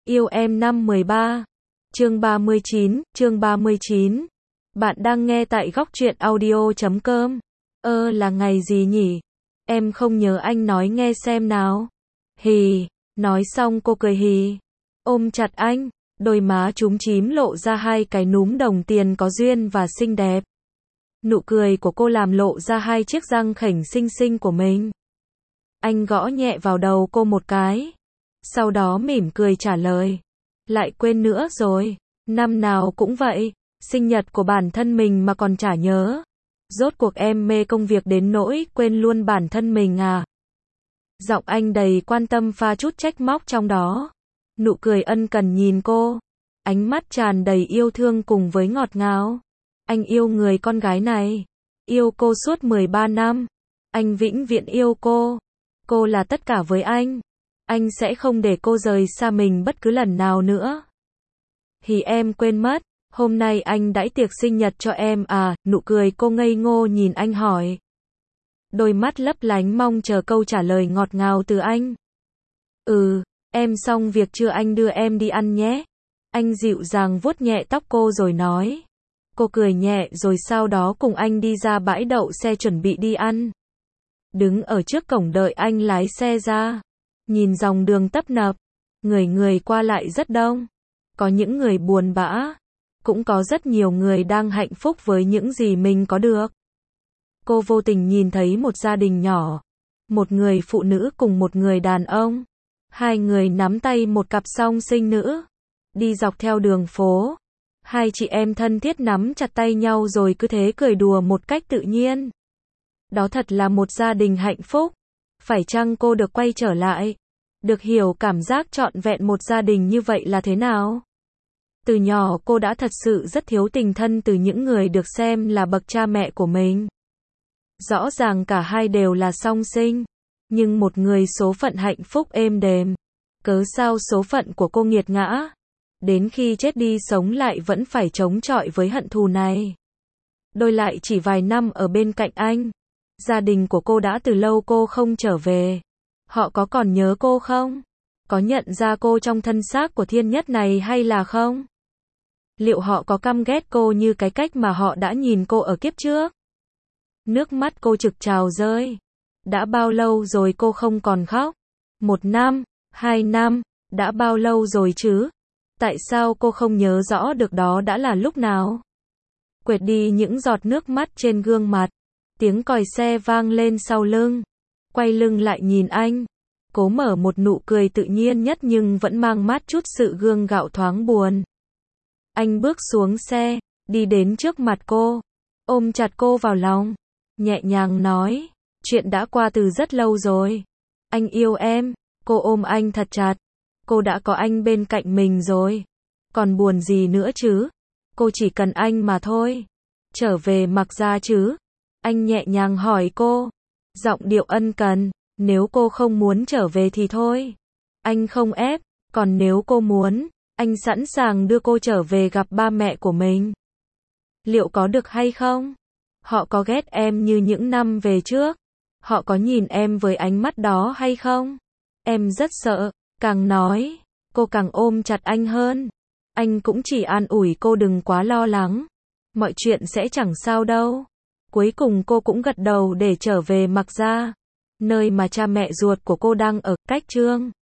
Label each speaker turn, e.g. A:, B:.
A: Yêu em năm 13. Chương 39. Bạn đang nghe tại góc truyện audio.com. Là ngày gì nhỉ? Em không nhớ, anh nói nghe xem nào. Hì, nói xong cô cười hì, ôm chặt anh, đôi má chúm chím lộ ra hai cái núm đồng tiền có duyên và xinh đẹp. Nụ cười của cô làm lộ ra hai chiếc răng khểnh xinh xinh của mình. Anh gõ nhẹ vào đầu cô một cái, sau đó mỉm cười trả lời. Lại quên nữa rồi, năm nào cũng vậy, sinh nhật của bản thân mình mà còn chả nhớ. Rốt cuộc em mê công việc đến nỗi quên luôn bản thân mình à? Giọng anh đầy quan tâm pha chút trách móc trong đó. Nụ cười ân cần nhìn cô, ánh mắt tràn đầy yêu thương cùng với ngọt ngào. Anh yêu người con gái này, yêu cô suốt 13 năm. Anh vĩnh viễn yêu cô. Cô là tất cả với anh. Anh sẽ không để cô rời xa mình bất cứ lần nào nữa. Thì em quên mất, hôm nay anh đãi tiệc sinh nhật cho em à? Nụ cười cô ngây ngô nhìn anh hỏi. Đôi mắt lấp lánh mong chờ câu trả lời ngọt ngào từ anh. Em xong việc chưa, anh đưa em đi ăn nhé. Anh dịu dàng vuốt nhẹ tóc cô rồi nói. Cô cười nhẹ rồi sau đó cùng anh đi ra bãi đậu xe chuẩn bị đi ăn. Đứng ở trước cổng đợi anh lái xe ra. Nhìn dòng đường tấp nập, người qua lại rất đông. Có những người buồn bã, cũng có rất nhiều người đang hạnh phúc với những gì mình có được. Cô vô tình nhìn thấy một gia đình nhỏ, một người phụ nữ cùng một người đàn ông. Hai người nắm tay một cặp song sinh nữ, đi dọc theo đường phố. Hai chị em thân thiết nắm chặt tay nhau rồi cứ thế cười đùa một cách tự nhiên. Đó thật là một gia đình hạnh phúc. Phải chăng cô được quay trở lại, được hiểu cảm giác trọn vẹn một gia đình như vậy là thế nào? Từ nhỏ cô đã thật sự rất thiếu tình thân từ những người được xem là bậc cha mẹ của mình. Rõ ràng cả hai đều là song sinh, nhưng một người số phận hạnh phúc êm đềm. Cớ sao số phận của cô nghiệt ngã? Đến khi chết đi sống lại vẫn phải chống chọi với hận thù này. Đôi lại chỉ vài năm ở bên cạnh anh. Gia đình của cô đã từ lâu cô không trở về. Họ có còn nhớ cô không? Có nhận ra cô trong thân xác của Thiên Nhất này hay là không? Liệu họ có căm ghét cô như cái cách mà họ đã nhìn cô ở kiếp trước? Nước mắt cô trực trào rơi. Đã bao lâu rồi cô không còn khóc? 1 năm, 2 năm, đã bao lâu rồi chứ? Tại sao cô không nhớ rõ được đó đã là lúc nào? Quệt đi những giọt nước mắt trên gương mặt. Tiếng còi xe vang lên sau lưng. Quay lưng lại nhìn anh. Cố mở một nụ cười tự nhiên nhất nhưng vẫn mang mát chút sự gượng gạo thoáng buồn. Anh bước xuống xe, đi đến trước mặt cô, ôm chặt cô vào lòng, nhẹ nhàng nói, chuyện đã qua từ rất lâu rồi. Anh yêu em. Cô ôm anh thật chặt. Cô đã có anh bên cạnh mình rồi. Còn buồn gì nữa chứ? Cô chỉ cần anh mà thôi. Trở về Mạc Gia chứ? Anh nhẹ nhàng hỏi cô. Giọng điệu ân cần. Nếu cô không muốn trở về thì thôi. Anh không ép. Còn nếu cô muốn, anh sẵn sàng đưa cô trở về gặp ba mẹ của mình. Liệu có được hay không? Họ có ghét em như những năm về trước? Họ có nhìn em với ánh mắt đó hay không? Em rất sợ. Càng nói, cô càng ôm chặt anh hơn. Anh cũng chỉ an ủi cô đừng quá lo lắng. Mọi chuyện sẽ chẳng sao đâu. Cuối cùng cô cũng gật đầu để trở về Mạc Gia, nơi mà cha mẹ ruột của cô đang ở, cách Trương